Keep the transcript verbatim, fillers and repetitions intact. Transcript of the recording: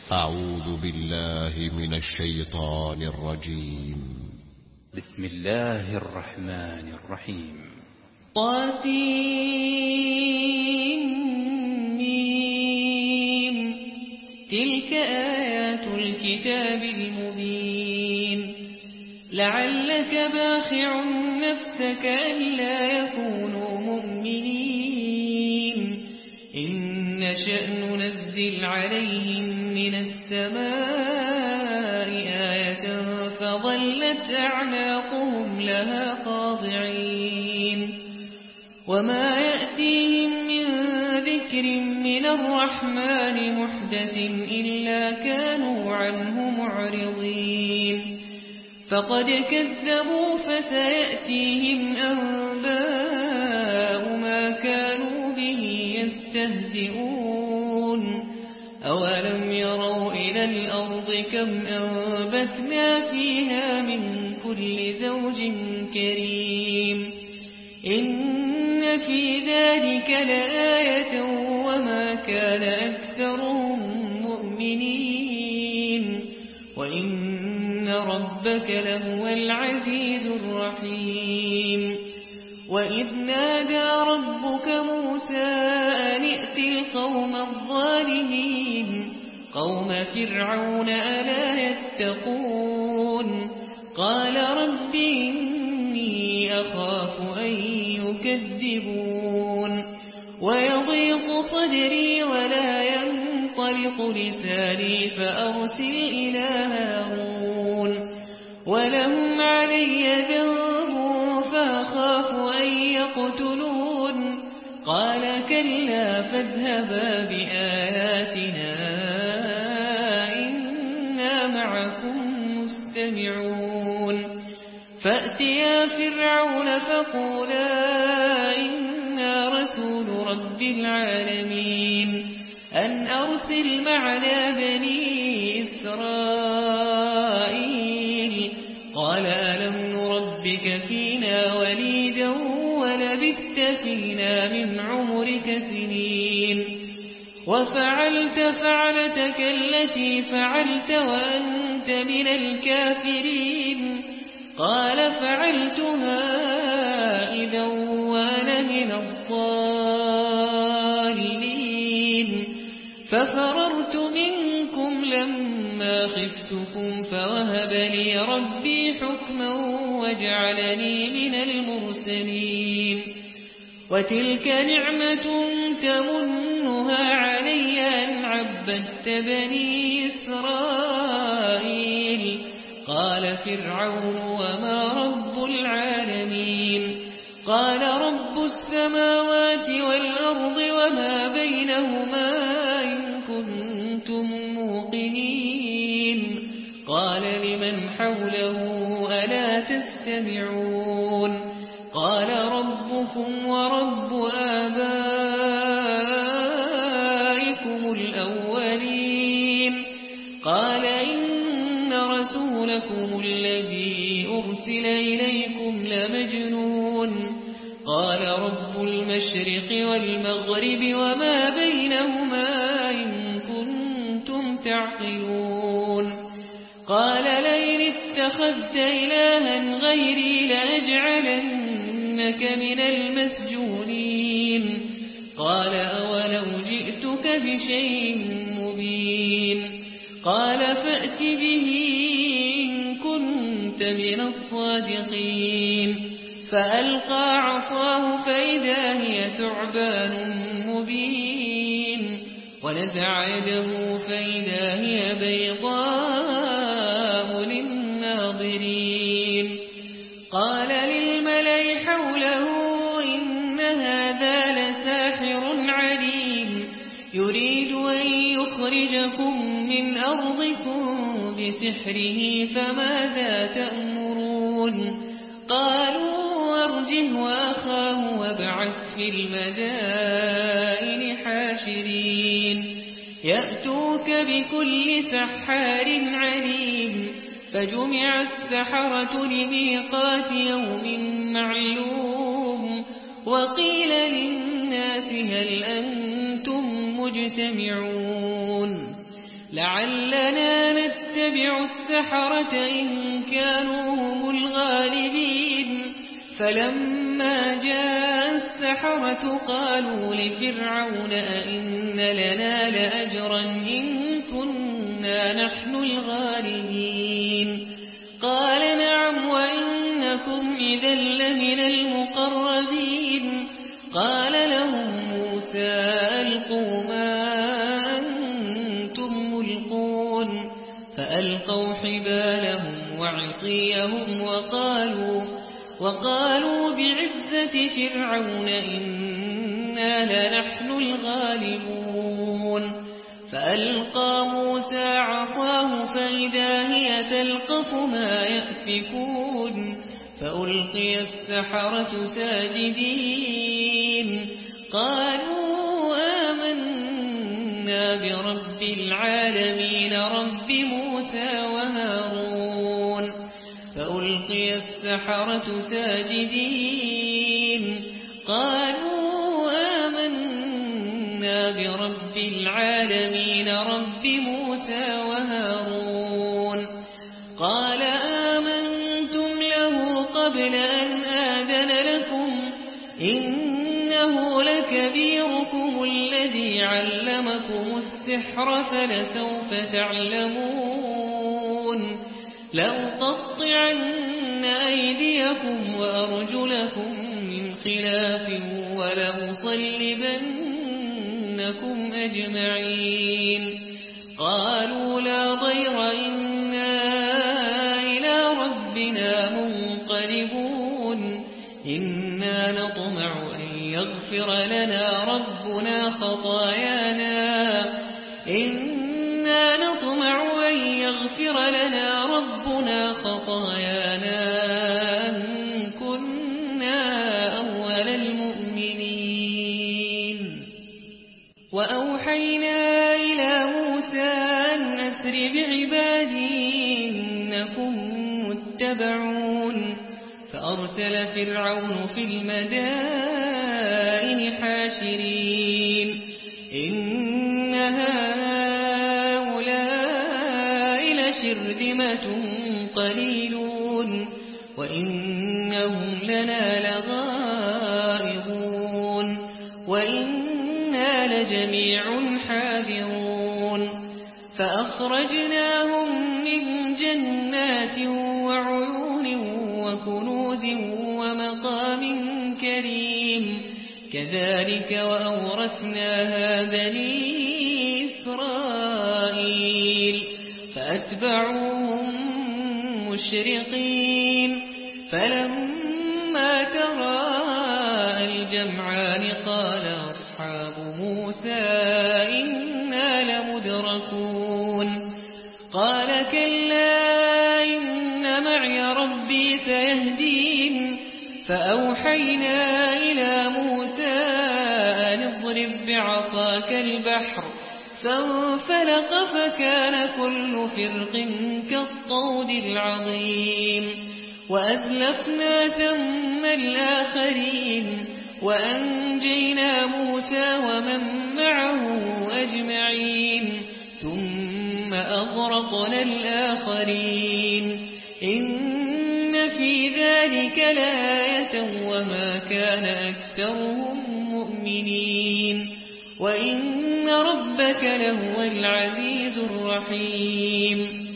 أعوذ بالله من الشيطان الرجيم. بسم الله الرحمن الرحيم. طاسيم تلك آيات الكتاب المبين لعلك باخع نفسك ألا يكونوا مؤمنين إن نشأ ننزل عليهم من السماء آية فظلت أعناقهم لها خاضعين وما يأتيهم من ذكر من الرحمن محدث إلا كانوا عنه معرضين فقد كذبوا فسيأتيهم أنباء ما كانوا به يستهزئون أولم يروا إلى الأرض كم أنبتنا فيها من كل زوج كريم إن في ذلك لآية وما كان أكثرهم مؤمنين وإن ربك لهو العزيز الرحيم وإذ نادى ربك موسى أن ائت القوم الظالمين قوم فرعون ألا يتقون قال رب إني أخاف أن يكذبون ويضيق صدري ولا ينطلق لساني فأرسل إلى هارون ولهم علي ذنب فأخاف أن يقتلون قال كلا فاذهبا بآياتنا إنا معكم مستمعون فأتيا فرعون فقولا إنا رسول رب العالمين أن أرسل معنا بني إسرائيل قال ألم نربك فينا وليدا ولبثت فينا من عمرك سنين وفعلت فعلتك التي فعلت وأنت من الكافرين قال فعلتها إذا وأنا من الضالين ففررت منكم لما خفتكم فوهب لي ربي حكما وجعلني من المرسلين وتلك نعمة تمنها علي أن عبدت بني إسرائيل قال فرعون وما رب العالمين قال رب السماوات والأرض وما بينهما إن كنتم موقنين قال لمن حوله ألا تستمعون قال ربكم ورب آبائكم الأولين قال إن رسولكم الذي أرسل إليكم لمجنون قال رب المشرق والمغرب وما بينهما إن كنتم تعقلون قال لئن اتخذت إلها غيري لأجعلنك من المسجونين قال أولو جئتك بشيء مبين قال فأت به إن كنت من الصادقين فألقى عصاه فإذا هي ثعبان مبين ونزع يده فإذا هي بيضاء للناظرين قال للملأ حوله إن هذا لساحر عليم يريد أن يخرجكم من أرضكم بسحره فماذا تأمرون قالوا أرجه وأخاه وابعث في المدائن حاشرين يأتوك بكل سحار عليم فجمع السحرة لميقات يوم معلوم وقيل للناس هل أنتم مجتمعون لعلنا نتبع السحرة إن كانوا هم الغالبين فلما جاء السحرة قالوا لفرعون أئن لنا لأجرا إن كنا نحن الغالبين قال نعم وإنكم إذا لمن المقربين قال لهم موسى ألقوا ما أنتم ملقون فألقوا حبالهم وعصيهم وقالوا وقالوا بعزة فرعون إنا لنحن الغالبون فألقى موسى عصاه فإذا هي تلقف ما يأفكون فألقي السحرة ساجدين قالوا آمنا برب العالمين رب موسى وهارون فألقي السحرة ساجدين قالوا آمنا برب العالمين رب موسى وهارون قال آمنتم له قبل أن آذن لكم إنه لكبيركم الذي علمكم السحر فلسوف تعلمون لأقطعن أيديكم وأرجلكم من خلاف ولأصلبنكم أجمعين قالوا لا ضير إنا إلى ربنا منقلبون إنا نطمع أن يغفر لنا ربنا خطايانا إنا نطمع أن يغفر لنا ربنا خطايانا أن كنا أول المؤمنين وأوحينا إلى موسى أن أسر بعبادي إنكم متبعون فأرسل فرعون في المدائن حاشرين إن هؤلاء لشرذمة قليلون وإنهم لنا لغائظون وإنا لجميع حاذرون فأخرجناهم من جنات وعيون وكنوز ومقام كريم كذلك وأورثناها بني إسرائيل فأتبعوهم مشرقين فلما تراءى الجمعان قال أصحاب موسى إنا لمدركون قال كلا إن معي ربي سيهدين فأوحينا إلى موسى أن اضرب بعصاك البحر فانفلق فكان كل فرق كالطود العظيم وأزلفنا ثم الآخرين وأنجينا موسى ومن معه أجمعين ثم أغرقنا الآخرين إن في ذلك لآية وما كان أكثرهم مؤمنين وإن ربك لهو العزيز الرحيم